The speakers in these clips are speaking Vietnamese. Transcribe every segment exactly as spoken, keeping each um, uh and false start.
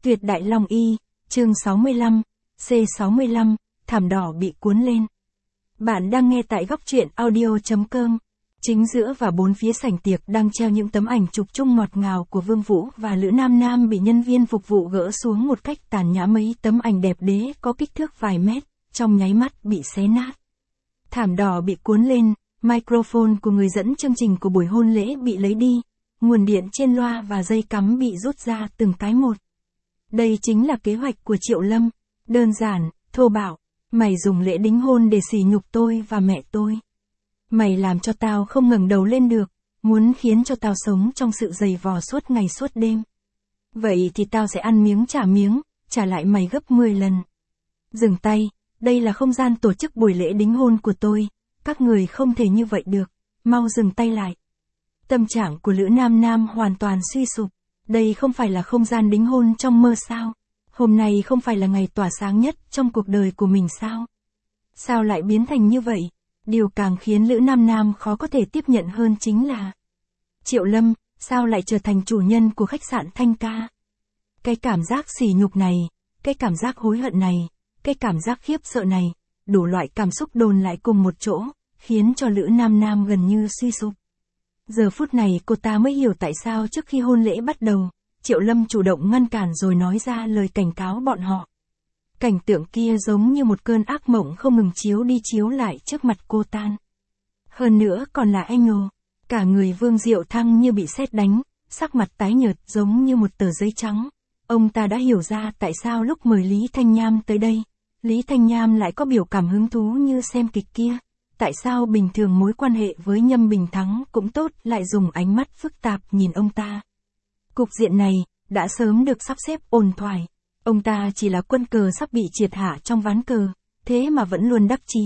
Tuyệt Đại Long Y, chương sáu mươi lăm, C sáu mươi lăm, thảm đỏ bị cuốn lên. Bạn đang nghe tại góc truyện audio chấm com. Chính giữa và bốn phía sảnh tiệc đang treo những tấm ảnh chụp chung ngọt ngào của Vương Vũ và Lữ Nam Nam bị nhân viên phục vụ gỡ xuống một cách tàn nhã. Mấy tấm ảnh đẹp đẽ có kích thước vài mét, trong nháy mắt bị xé nát. Thảm đỏ bị cuốn lên, microphone của người dẫn chương trình của buổi hôn lễ bị lấy đi, nguồn điện trên loa và dây cắm bị rút ra từng cái một. Đây chính là kế hoạch của Triệu Lâm, đơn giản, thô bạo. Mày dùng lễ đính hôn để sỉ nhục tôi và mẹ tôi. Mày làm cho tao không ngẩng đầu lên được, muốn khiến cho tao sống trong sự dày vò suốt ngày suốt đêm. Vậy thì tao sẽ ăn miếng trả miếng, trả lại mày gấp mười lần. Dừng tay, đây là không gian tổ chức buổi lễ đính hôn của tôi, các người không thể như vậy được, mau dừng tay lại. Tâm trạng của Lữ Nam Nam hoàn toàn suy sụp, đây không phải là không gian đính hôn trong mơ sao? Hôm nay không phải là ngày tỏa sáng nhất trong cuộc đời của mình sao? Sao lại biến thành như vậy? Điều càng khiến Lữ Nam Nam khó có thể tiếp nhận hơn chính là Triệu Lâm, sao lại trở thành chủ nhân của khách sạn Thanh Ca? Cái cảm giác sỉ nhục này, cái cảm giác hối hận này, cái cảm giác khiếp sợ này, đủ loại cảm xúc đồn lại cùng một chỗ, khiến cho Lữ Nam Nam gần như suy sụp. Giờ phút này cô ta mới hiểu tại sao trước khi hôn lễ bắt đầu, Triệu Lâm chủ động ngăn cản rồi nói ra lời cảnh cáo bọn họ. Cảnh tượng kia giống như một cơn ác mộng không ngừng chiếu đi chiếu lại trước mặt cô tan. Hơn nữa còn là anh ồ, cả người Vương Diệu Thăng như bị sét đánh, sắc mặt tái nhợt giống như một tờ giấy trắng. Ông ta đã hiểu ra tại sao lúc mời Lý Thanh Nham tới đây, Lý Thanh Nham lại có biểu cảm hứng thú như xem kịch kia. Tại sao bình thường mối quan hệ với Nhâm Bình Thắng cũng tốt lại dùng ánh mắt phức tạp nhìn ông ta. Cục diện này, đã sớm được sắp xếp ổn thỏa. Ông ta chỉ là quân cờ sắp bị triệt hạ trong ván cờ, thế mà vẫn luôn đắc chí.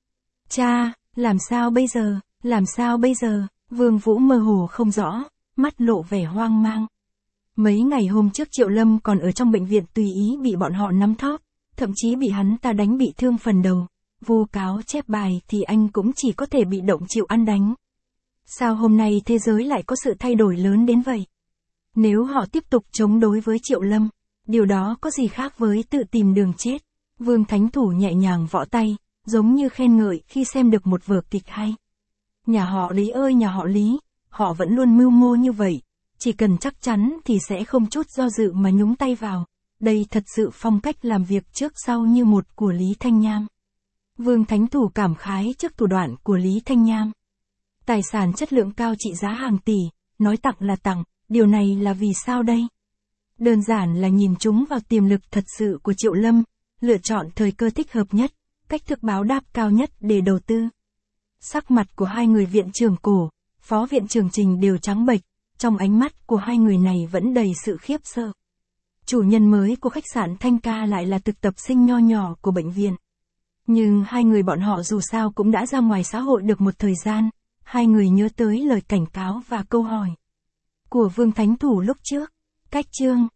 Cha, làm sao bây giờ, làm sao bây giờ, Vương Vũ mơ hồ không rõ, mắt lộ vẻ hoang mang. Mấy ngày hôm trước Triệu Lâm còn ở trong bệnh viện tùy ý bị bọn họ nắm thóp, thậm chí bị hắn ta đánh bị thương phần đầu. Vu cáo chép bài thì anh cũng chỉ có thể bị động chịu ăn đánh. Sao hôm nay thế giới lại có sự thay đổi lớn đến vậy? Nếu họ tiếp tục chống đối với Triệu Lâm, điều đó có gì khác với tự tìm đường chết? Vương Thánh Thủ nhẹ nhàng võ tay, giống như khen ngợi khi xem được một vở kịch hay. Nhà họ Lý ơi nhà họ Lý, họ vẫn luôn mưu mô như vậy, chỉ cần chắc chắn thì sẽ không chút do dự mà nhúng tay vào. Đây thật sự phong cách làm việc trước sau như một của Lý Thanh Nham. Vương Thánh Thủ cảm khái trước thủ đoạn của Lý Thanh Nham. Tài sản chất lượng cao trị giá hàng tỷ, nói tặng là tặng, điều này là vì sao đây? Đơn giản là nhìn chúng vào tiềm lực thật sự của Triệu Lâm, lựa chọn thời cơ thích hợp nhất, cách thức báo đáp cao nhất để đầu tư. Sắc mặt của hai người viện trưởng Cổ, phó viện trưởng Trình đều trắng bệch, trong ánh mắt của hai người này vẫn đầy sự khiếp sợ. Chủ nhân mới của khách sạn Thanh Ca lại là thực tập sinh nho nhỏ của bệnh viện. Nhưng hai người bọn họ dù sao cũng đã ra ngoài xã hội được một thời gian, hai người nhớ tới lời cảnh cáo và câu hỏi của Vương Thánh Thủ lúc trước. Cách chương,